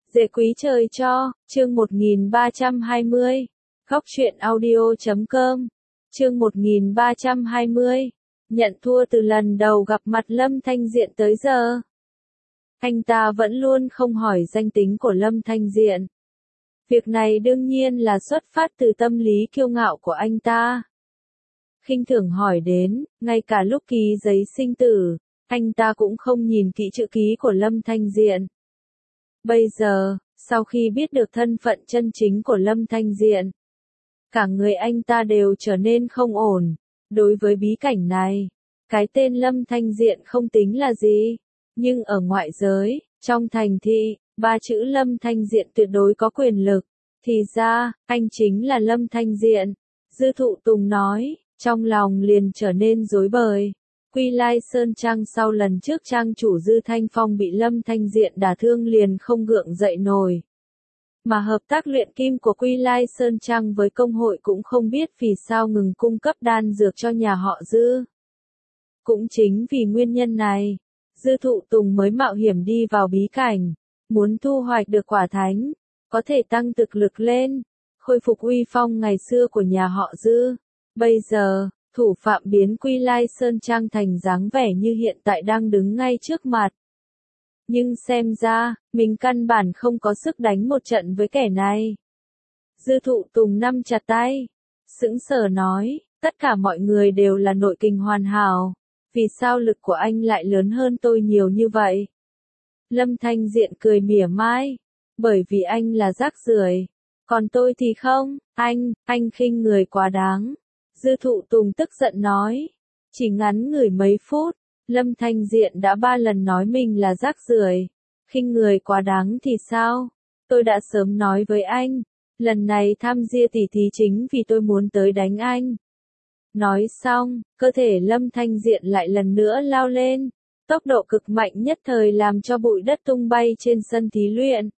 Dễ quý trời cho, chương 1320. Góc truyện audio.com. Chương 1320. Nhận thua từ lần đầu gặp mặt Lâm Thanh Diện tới giờ. Anh ta vẫn luôn không hỏi danh tính của Lâm Thanh Diện. Việc này đương nhiên là xuất phát từ tâm lý kiêu ngạo của anh ta. Khinh thường hỏi đến, ngay cả lúc ký giấy sinh tử, anh ta cũng không nhìn kỹ chữ ký của Lâm Thanh Diện. Bây giờ, sau khi biết được thân phận chân chính của Lâm Thanh Diện, cả người anh ta đều trở nên không ổn. Đối với bí cảnh này, cái tên Lâm Thanh Diện không tính là gì, nhưng ở ngoại giới, trong thành thị, ba chữ Lâm Thanh Diện tuyệt đối có quyền lực. Thì ra, anh chính là Lâm Thanh Diện. Dư Thụ Tùng nói, trong lòng liền trở nên rối bời. Quy Lai Sơn Trang sau lần trước trang chủ Dư Thanh Phong bị Lâm Thanh Diện đả thương liền không gượng dậy nổi. Mà hợp tác luyện kim của Quy Lai Sơn Trang với công hội cũng không biết vì sao ngừng cung cấp đan dược cho nhà họ Dư. Cũng chính vì nguyên nhân này, Dư Thụ Tùng mới mạo hiểm đi vào bí cảnh, muốn thu hoạch được quả thánh, có thể tăng thực lực lên, khôi phục uy phong ngày xưa của nhà họ Dư. Bây giờ, thủ phạm biến Quy Lai Sơn Trang thành dáng vẻ như hiện tại đang đứng ngay trước mặt. Nhưng xem ra, mình căn bản không có sức đánh một trận với kẻ này. Dư Thụ Tùng nắm chặt tay, sững sờ nói, tất cả mọi người đều là nội kình hoàn hảo, vì sao lực của anh lại lớn hơn tôi nhiều như vậy? Lâm Thanh Diện cười mỉa mai, bởi vì anh là rác rưởi, còn tôi thì không, anh khinh người quá đáng. Dư Thụ Tùng tức giận nói, chỉ ngắn ngủi mấy phút, Lâm Thanh Diện đã 3 lần nói mình là rác rưởi, khinh người quá đáng thì sao? Tôi đã sớm nói với anh, lần này tham gia tỉ thí chính vì tôi muốn tới đánh anh. Nói xong, cơ thể Lâm Thanh Diện lại lần nữa lao lên, tốc độ cực mạnh nhất thời làm cho bụi đất tung bay trên sân thí luyện.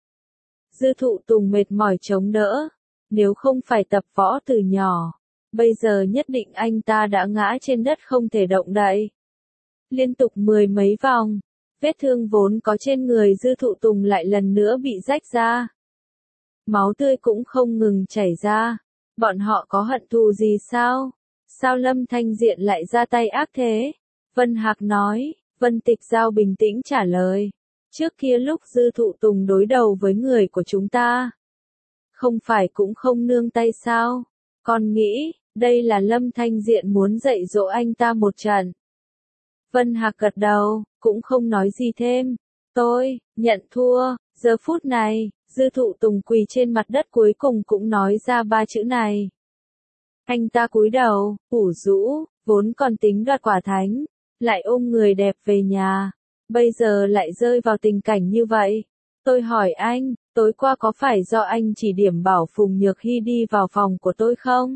Dư Thụ Tùng mệt mỏi chống đỡ, nếu không phải tập võ từ nhỏ, bây giờ nhất định anh ta đã ngã trên đất không thể động đậy. Liên tục 10 mấy vòng, vết thương vốn có trên người Dư Thụ Tùng lại lần nữa bị rách ra. Máu tươi cũng không ngừng chảy ra. Bọn họ có hận thù gì sao? Sao Lâm Thanh Diện lại ra tay ác thế? Vân Hạc nói. Vân Tịch Giao bình tĩnh trả lời. Trước kia lúc Dư Thụ Tùng đối đầu với người của chúng ta, không phải cũng không nương tay sao? Con nghĩ, đây là Lâm Thanh Diện muốn dạy dỗ anh ta một trận. Vân Hạc gật đầu, cũng không nói gì thêm. Tôi, nhận thua. Giờ phút này, Dư Thụ Tùng quỳ trên mặt đất cuối cùng cũng nói ra 3 chữ này. Anh ta cúi đầu, ủ rũ, vốn còn tính đoạt quả thánh, lại ôm người đẹp về nhà. Bây giờ lại rơi vào tình cảnh như vậy. Tôi hỏi anh, tối qua có phải do anh chỉ điểm bảo Phùng Nhược Hy đi vào phòng của tôi không?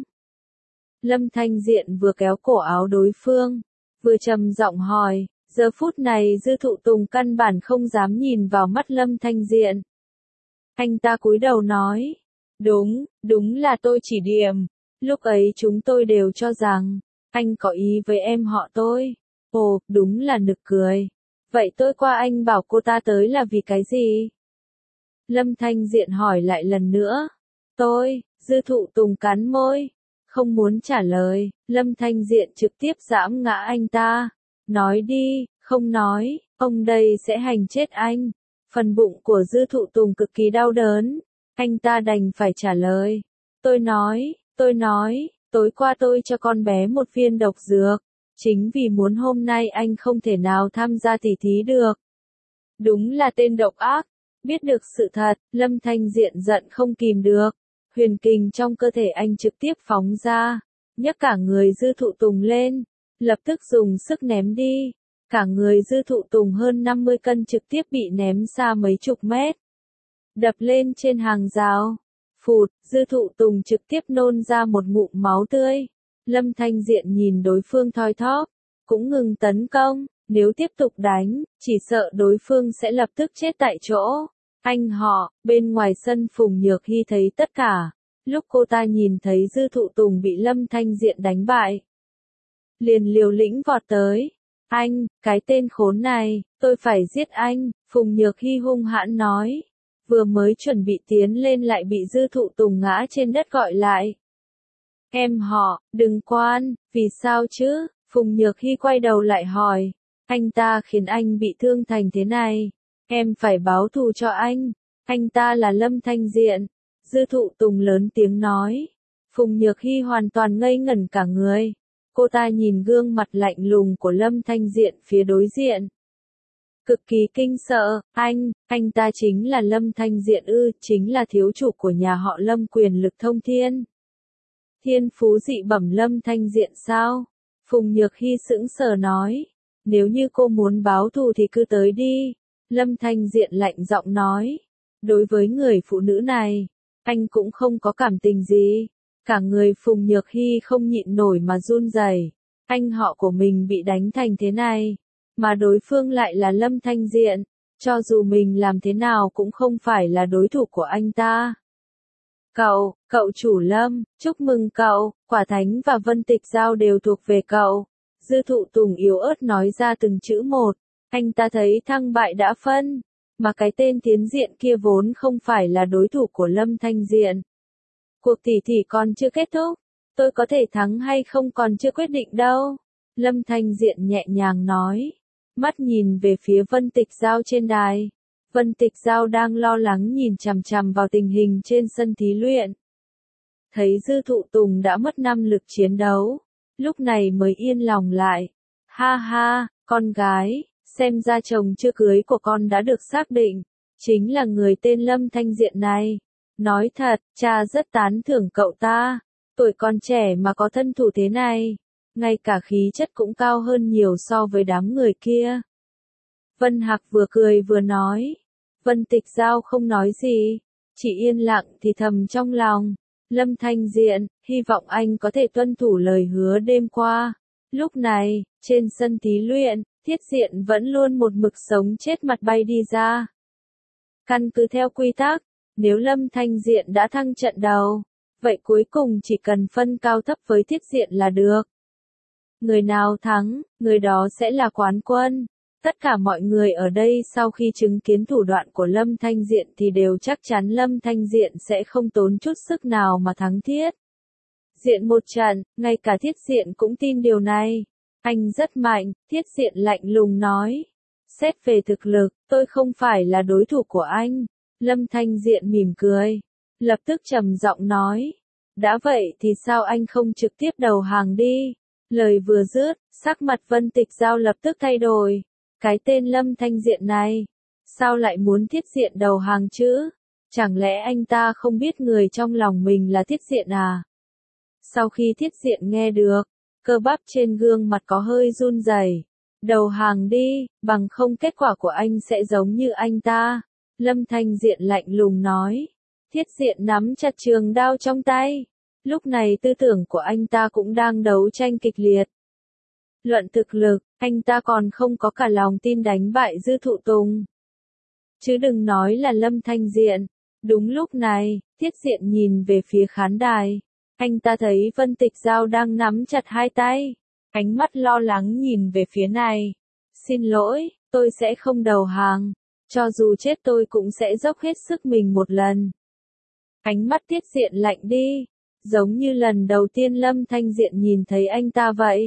Lâm Thanh Diện vừa kéo cổ áo đối phương, vừa trầm giọng hỏi. Giờ phút này Dư Thụ Tùng căn bản không dám nhìn vào mắt Lâm Thanh Diện. Anh ta cúi đầu nói, đúng là tôi chỉ điểm. Lúc ấy chúng tôi đều cho rằng, anh có ý với em họ tôi. Ồ, đúng là nực cười. Vậy tối qua anh bảo cô ta tới là vì cái gì? Lâm Thanh Diện hỏi lại lần nữa. Dư Thụ Tùng cắn môi, không muốn trả lời. Lâm Thanh Diện trực tiếp giãm ngã anh ta. Nói đi, không nói, ông đây sẽ hành chết anh. Phần bụng của Dư Thụ Tùng cực kỳ đau đớn. Anh ta đành phải trả lời. Tôi nói, tối qua tôi cho con bé một viên độc dược. Chính vì muốn hôm nay anh không thể nào tham gia tỉ thí được. Đúng là tên độc ác. Biết được sự thật, Lâm Thanh Diện giận không kìm được. Huyền kình trong cơ thể anh trực tiếp phóng ra, nhấc cả người Dư Thụ Tùng lên, lập tức dùng sức ném đi. Cả người Dư Thụ Tùng hơn 50 cân trực tiếp bị ném xa mấy chục mét. Đập lên trên hàng rào. Phụt, Dư Thụ Tùng trực tiếp nôn ra một ngụm máu tươi. Lâm Thanh Diện nhìn đối phương thoi thóp, cũng ngừng tấn công. Nếu tiếp tục đánh, chỉ sợ đối phương sẽ lập tức chết tại chỗ. Anh họ, bên ngoài sân Phùng Nhược Hy thấy tất cả. Lúc cô ta nhìn thấy Dư Thụ Tùng bị Lâm Thanh Diện đánh bại, liền liều lĩnh vọt tới. Anh, cái tên khốn này, tôi phải giết anh. Phùng Nhược Hy hung hãn nói. vừa mới chuẩn bị tiến lên lại bị Dư Thụ Tùng ngã trên đất gọi lại. Em họ, đừng quan, vì sao chứ? Phùng Nhược Hy quay đầu lại hỏi. Anh ta khiến anh bị thương thành thế này. Em phải báo thù cho anh. Anh ta là Lâm Thanh Diện. Dư Thụ Tùng lớn tiếng nói. Phùng Nhược Hy hoàn toàn ngây ngẩn cả người. Cô ta nhìn gương mặt lạnh lùng của Lâm Thanh Diện phía đối diện. Cực kỳ kinh sợ, anh ta chính là Lâm Thanh Diện ư, chính là thiếu chủ của nhà họ Lâm quyền lực thông thiên. Thiên phú dị bẩm Lâm Thanh Diện sao? Phùng Nhược Hy sững sờ nói. Nếu như cô muốn báo thù thì cứ tới đi. Lâm Thanh Diện lạnh giọng nói. Đối với người phụ nữ này, anh cũng không có cảm tình gì. Cả người Phùng Nhược Hy không nhịn nổi mà run rẩy. Anh họ của mình bị đánh thành thế này, mà đối phương lại là Lâm Thanh Diện. Cho dù mình làm thế nào cũng không phải là đối thủ của anh ta. Cậu chủ Lâm, chúc mừng cậu, Quả Thánh và Vân Tịch Giao đều thuộc về cậu. Dư Thụ Tùng yếu ớt nói ra từng chữ một. Anh ta thấy thắng bại đã phân, mà cái tên Tiến Diện kia vốn không phải là đối thủ của Lâm Thanh Diện. Cuộc tỉ thí còn chưa kết thúc, tôi có thể thắng hay không còn chưa quyết định đâu. Lâm Thanh Diện nhẹ nhàng nói, mắt nhìn về phía Vân Tịch Giao trên đài. Vân Tịch Giao đang lo lắng nhìn chằm chằm vào tình hình trên sân thí luyện. Thấy Dư Thụ Tùng đã mất 5 lực chiến đấu, lúc này mới yên lòng lại. Ha ha, con gái, xem ra chồng chưa cưới của con đã được xác định, chính là người tên Lâm Thanh Diện này. Nói thật, cha rất tán thưởng cậu ta, tuổi còn trẻ mà có thân thủ thế này, ngay cả khí chất cũng cao hơn nhiều so với đám người kia. Vân Hạc vừa cười vừa nói. Vân Tịch Giao không nói gì, chỉ yên lặng thì thầm trong lòng. Lâm Thanh Diện, hy vọng anh có thể tuân thủ lời hứa đêm qua. Lúc này, trên sân thí luyện, Thiết Diện vẫn luôn một mực sống chết mặt bay đi ra. Căn cứ theo quy tắc, nếu Lâm Thanh Diện đã thăng trận đầu, vậy cuối cùng chỉ cần phân cao thấp với Thiết Diện là được. Người nào thắng, người đó sẽ là quán quân. Tất cả mọi người ở đây sau khi chứng kiến thủ đoạn của Lâm Thanh Diện thì đều chắc chắn Lâm Thanh Diện sẽ không tốn chút sức nào mà thắng Thiết Diện một trận, ngay cả Thiết Diện cũng tin điều này. Anh rất mạnh, Thiết Diện lạnh lùng nói. Xét về thực lực, tôi không phải là đối thủ của anh. Lâm Thanh Diện mỉm cười, lập tức trầm giọng nói. Đã vậy thì sao anh không trực tiếp đầu hàng đi? Lời vừa dứt, sắc mặt Vân Tịch Giao lập tức thay đổi. Cái tên Lâm Thanh Diện này, sao lại muốn Thiết Diện đầu hàng chứ? Chẳng lẽ anh ta không biết người trong lòng mình là Thiết Diện à? Sau khi Thiết Diện nghe được, cơ bắp trên gương mặt có hơi run rẩy. Đầu hàng đi, bằng không kết quả của anh sẽ giống như anh ta. Lâm Thanh Diện lạnh lùng nói. Thiết Diện nắm chặt trường đao trong tay. Lúc này tư tưởng của anh ta cũng đang đấu tranh kịch liệt. Luận thực lực, anh ta còn không có cả lòng tin đánh bại Dư Thụ Tùng. Chứ đừng nói là Lâm Thanh Diện. Đúng lúc này, Thiết Diện nhìn về phía khán đài. Anh ta thấy Vân Tịch Giao đang nắm chặt hai tay. Ánh mắt lo lắng nhìn về phía này. Xin lỗi, tôi sẽ không đầu hàng. Cho dù chết tôi cũng sẽ dốc hết sức mình một lần. Ánh mắt Thiết Diện lạnh đi. Giống như lần đầu tiên Lâm Thanh Diện nhìn thấy anh ta vậy.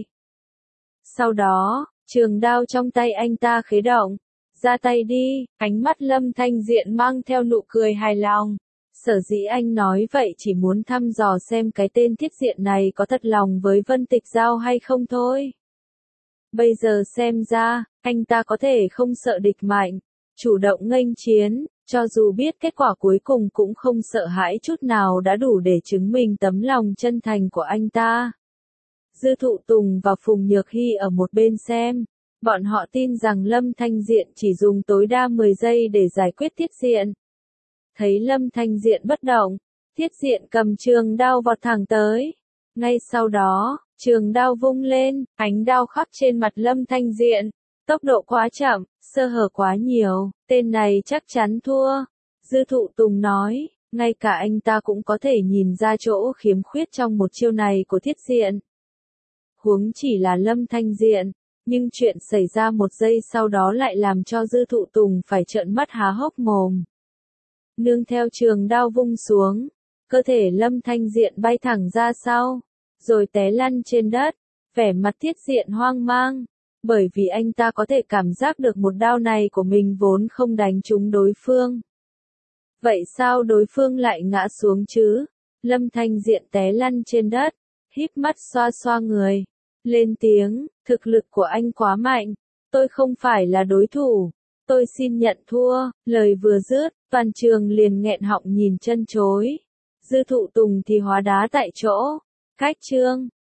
Sau đó, trường đao trong tay anh ta khế động. Ra tay đi, ánh mắt Lâm Thanh Diện mang theo nụ cười hài lòng. Sở dĩ anh nói vậy chỉ muốn thăm dò xem cái tên Thiết Diện này có thật lòng với Vân Tịch Giao hay không thôi. Bây giờ xem ra, anh ta có thể không sợ địch mạnh, chủ động nghênh chiến, cho dù biết kết quả cuối cùng cũng không sợ hãi chút nào đã đủ để chứng minh tấm lòng chân thành của anh ta. Dư Thụ Tùng và Phùng Nhược Hy ở một bên xem, bọn họ tin rằng Lâm Thanh Diện chỉ dùng tối đa 10 giây để giải quyết Thiết Diện. Thấy Lâm Thanh Diện bất động, Thiết Diện cầm trường đao vọt thẳng tới. Ngay sau đó, trường đao vung lên, ánh đao khắc trên mặt Lâm Thanh Diện. Tốc độ quá chậm, sơ hở quá nhiều, tên này chắc chắn thua. Dư Thụ Tùng nói, ngay cả anh ta cũng có thể nhìn ra chỗ khiếm khuyết trong một chiêu này của Thiết Diện. Huống chỉ là Lâm Thanh Diện, nhưng chuyện xảy ra một giây sau đó lại làm cho Dư Thụ Tùng phải trợn mắt há hốc mồm. Nương theo trường đao vung xuống, cơ thể Lâm Thanh Diện bay thẳng ra sau, rồi té lăn trên đất, vẻ mặt Tiết Diện hoang mang, bởi vì anh ta có thể cảm giác được một đao này của mình vốn không đánh trúng đối phương. Vậy sao đối phương lại ngã xuống chứ? Lâm Thanh Diện té lăn trên đất, híp mắt xoa xoa người, lên tiếng, thực lực của anh quá mạnh, tôi không phải là đối thủ, tôi xin nhận thua. Lời vừa dứt, toàn trường liền nghẹn họng nhìn chân chối. Dư Thụ Tùng thì hóa đá tại chỗ. Khách trương,